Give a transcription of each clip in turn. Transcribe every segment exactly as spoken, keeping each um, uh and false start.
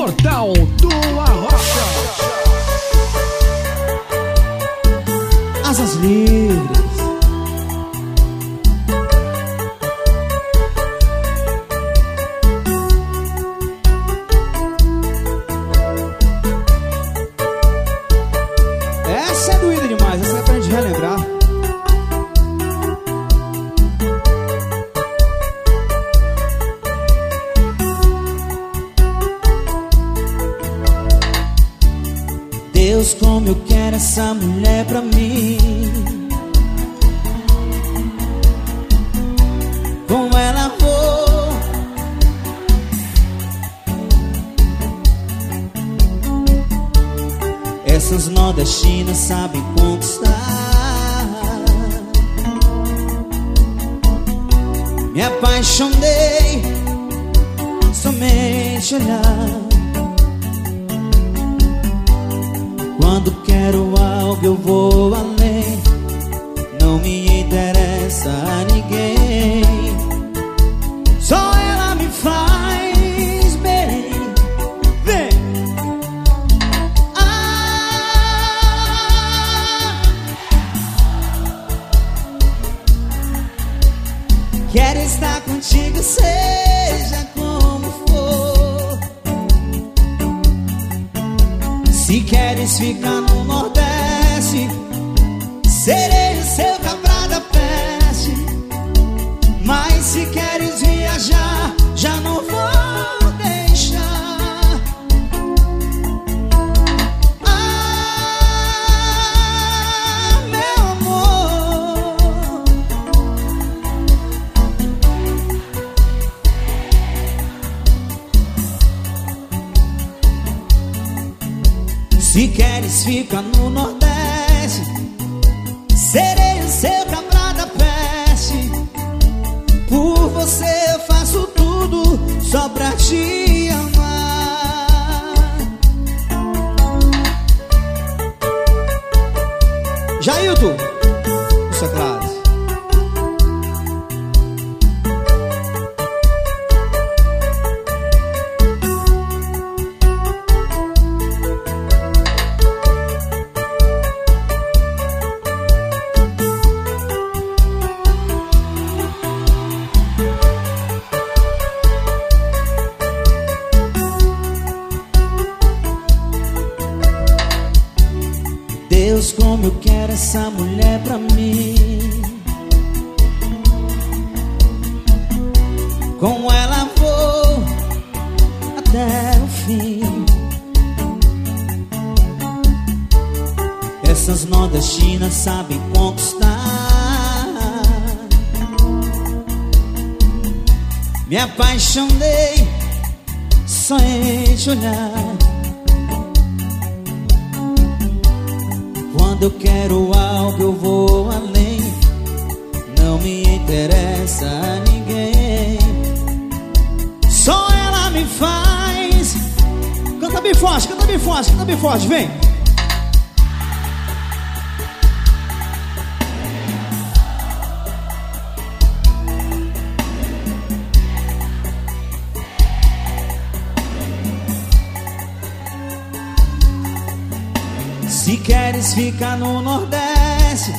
Portal do Arrocha. Asas livres. Essa é doída demais, essa é pra gente relembrar. Deus, como eu quero essa mulher pra mim. Com ela vou. Essas nordestinas sabem conquistar. Me apaixonei somente olhar. Quando quero algo eu vou além. Não me interessa a ninguém. Só ela me faz bem. Vem! Ah! Quero estar contigo, seja como for. Se queres ficar no Nordeste, serei o seu cabra da peste. Mas se queres viajar, já não vou deixar. Ah, meu amor, se queres ficar no Nordeste, serei o seu cabra da peste. Por você eu faço tudo só pra te amar. Jailton, isso é claro. Deus, como eu quero essa mulher pra mim. Com ela vou até o fim. Essas nordestinas sabem conquistar. Me apaixonei só em te olhar. Quando eu quero algo eu vou além. Não me interessa a ninguém. Só ela me faz. Canta bem forte, canta bem forte, canta bem forte, vem. Se queres ficar no Nordeste,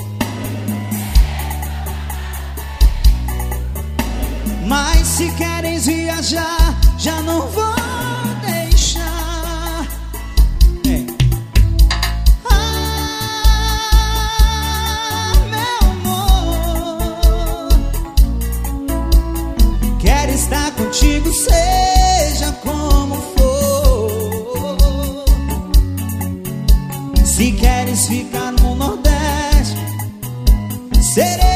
mas se queres viajar, já não vou deixar. É. Ah, meu amor, quero estar contigo, seja como for. Se queres ficar no Nordeste, serei